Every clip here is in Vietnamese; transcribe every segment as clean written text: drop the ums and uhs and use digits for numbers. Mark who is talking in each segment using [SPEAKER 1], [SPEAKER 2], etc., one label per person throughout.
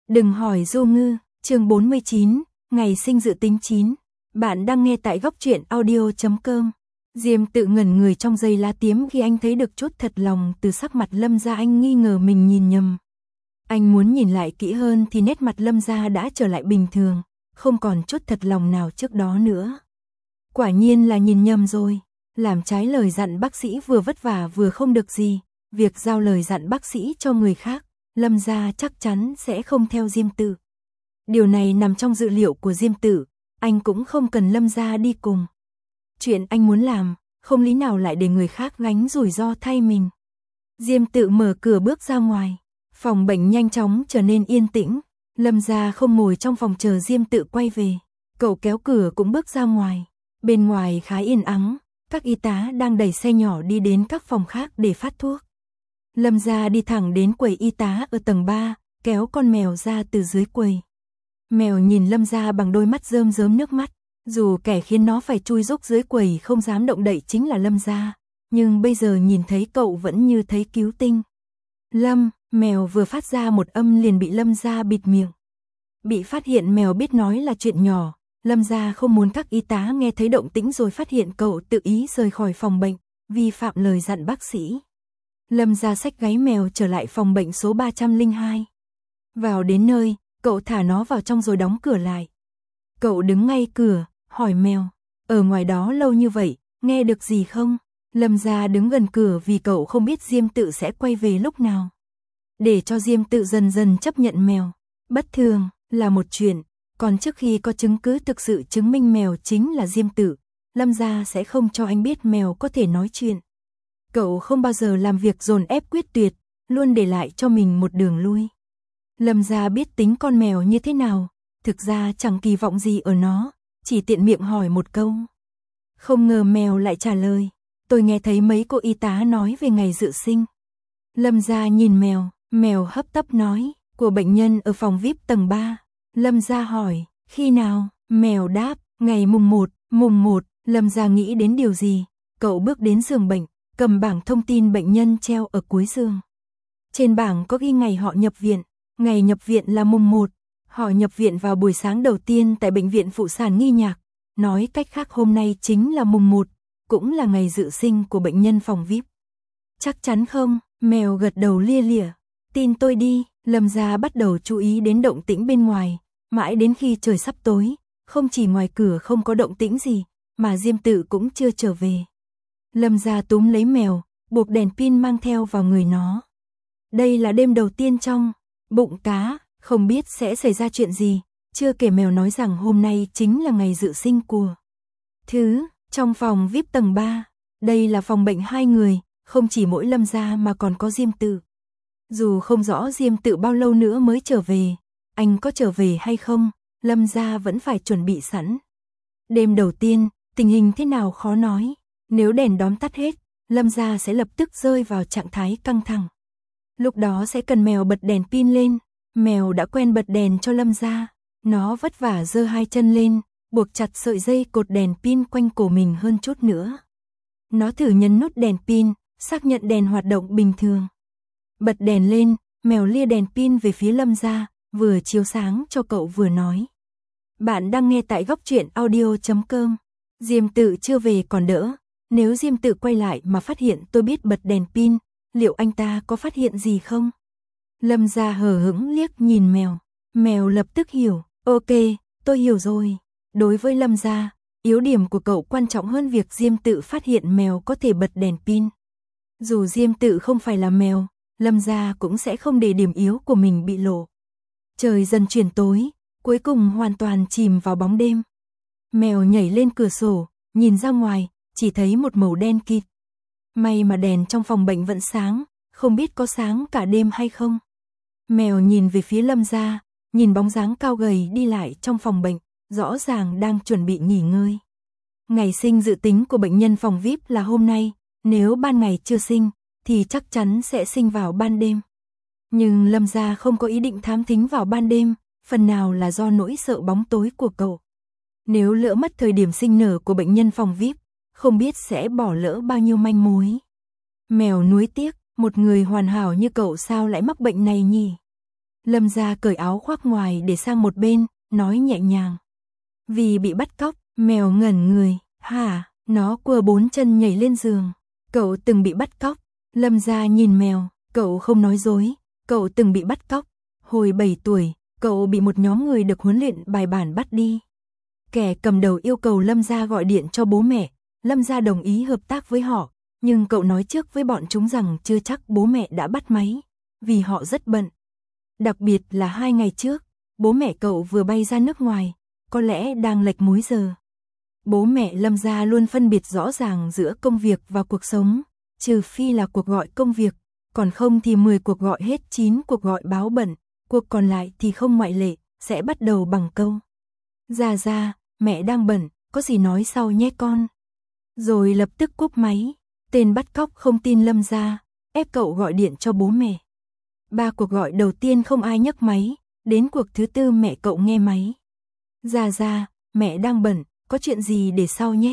[SPEAKER 1] Đừng hỏi Du Ngư, chương 49, ngày sinh dự tính 9. Bạn đang nghe tại góc truyện audio.com. Diêm Tự ngẩn người trong giây lá tiếm khi anh thấy được chút thật lòng từ sắc mặt Lâm Gia. Anh nghi ngờ mình nhìn nhầm. Anh muốn nhìn lại kỹ hơn thì nét mặt Lâm Gia đã trở lại bình thường, không còn chút thật lòng nào trước đó nữa. Quả nhiên là nhìn nhầm rồi, làm trái lời dặn bác sĩ vừa vất vả vừa không được gì, việc giao lời dặn bác sĩ cho người khác, Lâm Gia chắc chắn sẽ không theo Diêm Tự. Điều này nằm trong dự liệu của Diêm Tự, anh cũng không cần Lâm Gia đi cùng. Chuyện anh muốn làm, không lý nào lại để người khác gánh rủi ro thay mình. Diêm Tự mở cửa bước ra ngoài, phòng bệnh nhanh chóng trở nên yên tĩnh, Lâm Gia không ngồi trong phòng chờ Diêm Tự quay về, cậu kéo cửa cũng bước ra ngoài. Bên ngoài khá yên ắng, các y tá đang đẩy xe nhỏ đi đến các phòng khác để phát thuốc. Lâm Gia đi thẳng đến quầy y tá ở tầng 3, kéo con mèo ra từ dưới quầy. Mèo nhìn Lâm Gia bằng đôi mắt rơm rớm nước mắt, dù kẻ khiến nó phải chui rúc dưới quầy không dám động đậy chính là Lâm Gia, nhưng bây giờ nhìn thấy cậu vẫn như thấy cứu tinh. Lâm, mèo vừa phát ra một âm liền bị Lâm Gia bịt miệng. Bị phát hiện mèo biết nói là chuyện nhỏ, Lâm Gia không muốn các y tá nghe thấy động tĩnh rồi phát hiện cậu tự ý rời khỏi phòng bệnh, vi phạm lời dặn bác sĩ. Lâm Gia xách gáy mèo trở lại phòng bệnh số 302. Vào đến nơi, cậu thả nó vào trong rồi đóng cửa lại. Cậu đứng ngay cửa, hỏi mèo, ở ngoài đó lâu như vậy, nghe được gì không? Lâm Gia đứng gần cửa vì cậu không biết Diêm Tự sẽ quay về lúc nào. Để cho Diêm Tự dần dần chấp nhận mèo, bất thường là một chuyện, còn trước khi có chứng cứ thực sự chứng minh mèo chính là Diêm Tự, Lâm Gia sẽ không cho anh biết mèo có thể nói chuyện. Cậu không bao giờ làm việc dồn ép quyết tuyệt, luôn để lại cho mình một đường lui. Lâm Gia biết tính con mèo như thế nào, thực ra chẳng kỳ vọng gì ở nó, chỉ tiện miệng hỏi một câu. Không ngờ mèo lại trả lời, tôi nghe thấy mấy cô y tá nói về ngày dự sinh. Lâm Gia nhìn mèo, mèo hấp tấp nói, của bệnh nhân ở phòng VIP tầng 3. Lâm Gia hỏi, khi nào? Mèo đáp, ngày mùng 1, Lâm Gia nghĩ đến điều gì, cậu bước đến giường bệnh, cầm bảng thông tin bệnh nhân treo ở cuối giường. Trên bảng có ghi ngày họ nhập viện, ngày nhập viện là mùng 1, họ nhập viện vào buổi sáng đầu tiên tại bệnh viện phụ sản Nghi Nhạc, nói cách khác hôm nay chính là mùng 1, cũng là ngày dự sinh của bệnh nhân phòng VIP. Chắc chắn không? Mèo gật đầu lia lịa, tin tôi đi. Lâm Gia bắt đầu chú ý đến động tĩnh bên ngoài, mãi đến khi trời sắp tối, không chỉ ngoài cửa không có động tĩnh gì, mà Diêm Tự cũng chưa trở về. Lâm Gia túm lấy mèo, buộc đèn pin mang theo vào người nó. Đây là đêm đầu tiên trong bụng cá, không biết sẽ xảy ra chuyện gì, chưa kể mèo nói rằng hôm nay chính là ngày dự sinh của trong phòng VIP tầng 3. Đây là phòng bệnh 2 người, không chỉ mỗi Lâm Gia mà còn có Diêm Tự. Dù không rõ Diêm Tự bao lâu nữa mới trở về, anh có trở về hay không, Lâm Gia vẫn phải chuẩn bị sẵn. Đêm đầu tiên, tình hình thế nào khó nói, nếu đèn đóm tắt hết, Lâm Gia sẽ lập tức rơi vào trạng thái căng thẳng. Lúc đó sẽ cần mèo bật đèn pin lên, mèo đã quen bật đèn cho Lâm Gia, nó vất vả giơ hai chân lên, buộc chặt sợi dây cột đèn pin quanh cổ mình hơn chút nữa. Nó thử nhấn nút đèn pin, xác nhận đèn hoạt động bình thường. Bật đèn lên, mèo lia đèn pin về phía Lâm Gia, vừa chiếu sáng cho cậu vừa nói. Bạn đang nghe tại góc truyện audio.com. Diêm Tự chưa về còn đỡ, nếu Diêm Tự quay lại mà phát hiện tôi biết bật đèn pin, liệu anh ta có phát hiện gì không? Lâm Gia hờ hững liếc nhìn mèo, mèo lập tức hiểu, ok, tôi hiểu rồi. Đối với Lâm Gia, yếu điểm của cậu quan trọng hơn việc Diêm Tự phát hiện mèo có thể bật đèn pin. Dù Diêm Tự không phải là mèo, Lâm Gia cũng sẽ không để điểm yếu của mình bị lộ. Trời dần chuyển tối, cuối cùng hoàn toàn chìm vào bóng đêm. Mèo nhảy lên cửa sổ, nhìn ra ngoài, chỉ thấy một màu đen kịt. May mà đèn trong phòng bệnh vẫn sáng, không biết có sáng cả đêm hay không. Mèo nhìn về phía Lâm Gia, nhìn bóng dáng cao gầy đi lại trong phòng bệnh, rõ ràng đang chuẩn bị nghỉ ngơi. Ngày sinh dự tính của bệnh nhân phòng VIP là hôm nay, nếu ban ngày chưa sinh, thì chắc chắn sẽ sinh vào ban đêm. Nhưng Lâm Gia không có ý định thám thính vào ban đêm, phần nào là do nỗi sợ bóng tối của cậu. Nếu lỡ mất thời điểm sinh nở của bệnh nhân phòng VIP, không biết sẽ bỏ lỡ bao nhiêu manh mối. Mèo nuối tiếc, một người hoàn hảo như cậu sao lại mắc bệnh này nhỉ? Lâm gia cởi áo khoác ngoài để sang một bên, nói nhẹ nhàng. Vì bị bắt cóc, mèo ngẩn người. Hả? Nó quơ 4 chân nhảy lên giường. Cậu từng bị bắt cóc. Lâm gia nhìn mèo, cậu không nói dối. Cậu từng bị bắt cóc. Hồi 7 tuổi, cậu bị một nhóm người được huấn luyện bài bản bắt đi. Kẻ cầm đầu yêu cầu Lâm gia gọi điện cho bố mẹ. Lâm gia đồng ý hợp tác với họ, nhưng cậu nói trước với bọn chúng rằng chưa chắc bố mẹ đã bắt máy, vì họ rất bận. Đặc biệt là 2 ngày trước, bố mẹ cậu vừa bay ra nước ngoài, có lẽ đang lệch múi giờ. Bố mẹ Lâm gia luôn phân biệt rõ ràng giữa công việc và cuộc sống, trừ phi là cuộc gọi công việc, còn không thì 10 cuộc gọi hết 9 cuộc gọi báo bận, cuộc còn lại thì không ngoại lệ, sẽ bắt đầu bằng câu. Ra, mẹ đang bận, có gì nói sau nhé con. Rồi lập tức cúp máy. Tên bắt cóc không tin Lâm gia, ép cậu gọi điện cho bố mẹ. 3 cuộc gọi đầu tiên không ai nhấc máy, đến cuộc thứ 4 mẹ cậu nghe máy. Ra, mẹ đang bận, có chuyện gì để sau nhé.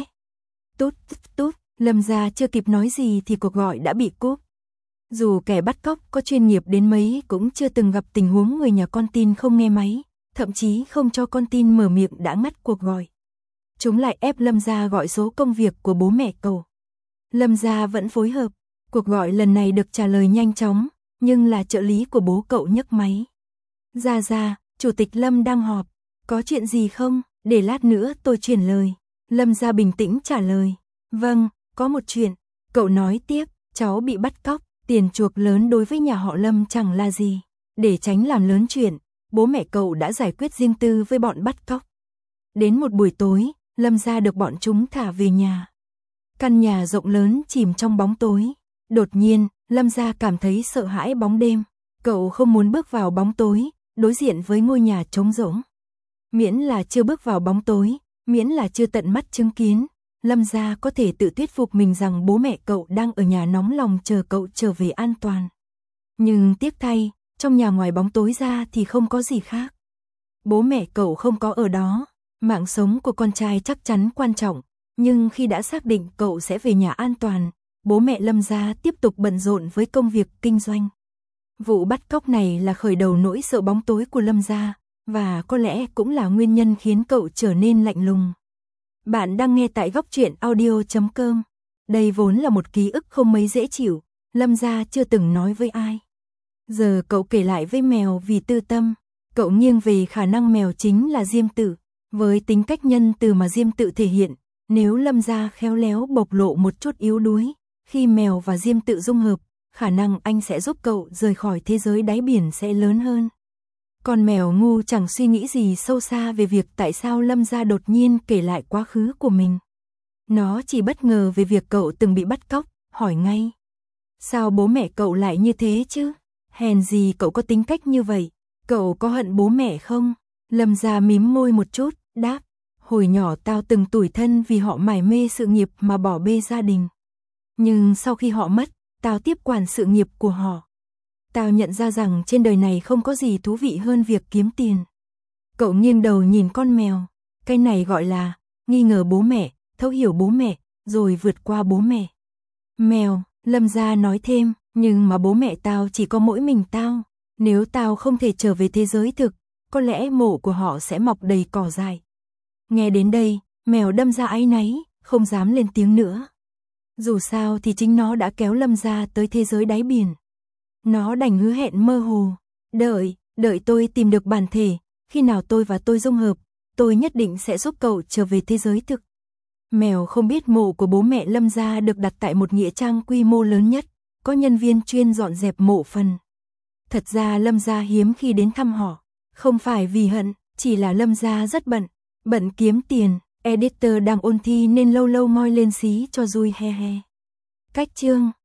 [SPEAKER 1] Tút, Lâm gia chưa kịp nói gì thì cuộc gọi đã bị cúp. Dù kẻ bắt cóc có chuyên nghiệp đến mấy cũng chưa từng gặp tình huống người nhà con tin không nghe máy, thậm chí không cho con tin mở miệng đã ngắt cuộc gọi. Chúng lại ép Lâm gia gọi số công việc của bố mẹ cậu. Lâm gia vẫn phối hợp, cuộc gọi lần này được trả lời nhanh chóng, nhưng là trợ lý của bố cậu nhấc máy. Ra, Chủ tịch Lâm đang họp, có chuyện gì không, để lát nữa tôi truyền lời. Lâm gia bình tĩnh trả lời, vâng, có một chuyện. Cậu nói tiếp, cháu bị bắt cóc, tiền chuộc lớn đối với nhà họ Lâm chẳng là gì. Để tránh làm lớn chuyện, bố mẹ cậu đã giải quyết riêng tư với bọn bắt cóc. Đến một buổi tối, Lâm gia được bọn chúng thả về nhà. Căn nhà rộng lớn chìm trong bóng tối. Đột nhiên, Lâm gia cảm thấy sợ hãi bóng đêm. Cậu không muốn bước vào bóng tối, đối diện với ngôi nhà trống rỗng. Miễn là chưa bước vào bóng tối, miễn là chưa tận mắt chứng kiến, Lâm gia có thể tự thuyết phục mình rằng bố mẹ cậu đang ở nhà nóng lòng chờ cậu trở về an toàn. Nhưng tiếc thay, trong nhà ngoài bóng tối ra thì không có gì khác. Bố mẹ cậu không có ở đó. Mạng sống của con trai chắc chắn quan trọng, nhưng khi đã xác định cậu sẽ về nhà an toàn, bố mẹ Lâm gia tiếp tục bận rộn với công việc kinh doanh. Vụ bắt cóc này là khởi đầu nỗi sợ bóng tối của Lâm gia, và có lẽ cũng là nguyên nhân khiến cậu trở nên lạnh lùng. Bạn đang nghe tại goctruyện.audio.com. Đây vốn là một ký ức không mấy dễ chịu, Lâm gia chưa từng nói với ai. Giờ cậu kể lại với mèo vì tư tâm, cậu nghiêng về khả năng mèo chính là Diêm Tự. Với tính cách nhân từ mà Diêm Tự thể hiện, nếu Lâm gia khéo léo bộc lộ một chút yếu đuối, khi mèo và Diêm Tự dung hợp, khả năng anh sẽ giúp cậu rời khỏi thế giới đáy biển sẽ lớn hơn. Còn mèo ngu chẳng suy nghĩ gì sâu xa về việc tại sao Lâm gia đột nhiên kể lại quá khứ của mình. Nó chỉ bất ngờ về việc cậu từng bị bắt cóc, hỏi ngay. Sao bố mẹ cậu lại như thế chứ? Hèn gì cậu có tính cách như vậy? Cậu có hận bố mẹ không? Lâm gia mím môi một chút, đáp. Hồi nhỏ tao từng tủi thân vì họ mải mê sự nghiệp mà bỏ bê gia đình. Nhưng sau khi họ mất, tao tiếp quản sự nghiệp của họ. Tao nhận ra rằng trên đời này không có gì thú vị hơn việc kiếm tiền. Cậu nghiêng đầu nhìn con mèo. Cái này gọi là nghi ngờ bố mẹ, thấu hiểu bố mẹ, rồi vượt qua bố mẹ. Mèo, Lâm gia nói thêm, nhưng mà bố mẹ tao chỉ có mỗi mình tao. Nếu tao không thể trở về thế giới thực, có lẽ mộ của họ sẽ mọc đầy cỏ dại. Nghe đến đây, mèo đâm ra áy náy, không dám lên tiếng nữa. Dù sao thì chính nó đã kéo Lâm gia tới thế giới đáy biển. Nó đành hứa hẹn mơ hồ. Đợi tôi tìm được bản thể, khi nào tôi và tôi dung hợp, tôi nhất định sẽ giúp cậu trở về thế giới thực. Mèo không biết mộ của bố mẹ Lâm gia được đặt tại một nghĩa trang quy mô lớn nhất, có nhân viên chuyên dọn dẹp mộ phần. Thật ra Lâm gia hiếm khi đến thăm họ, không phải vì hận, chỉ là Lâm gia rất bận kiếm tiền, editor đang ôn thi nên lâu lâu ngoi lên xí cho vui he he. Cách chương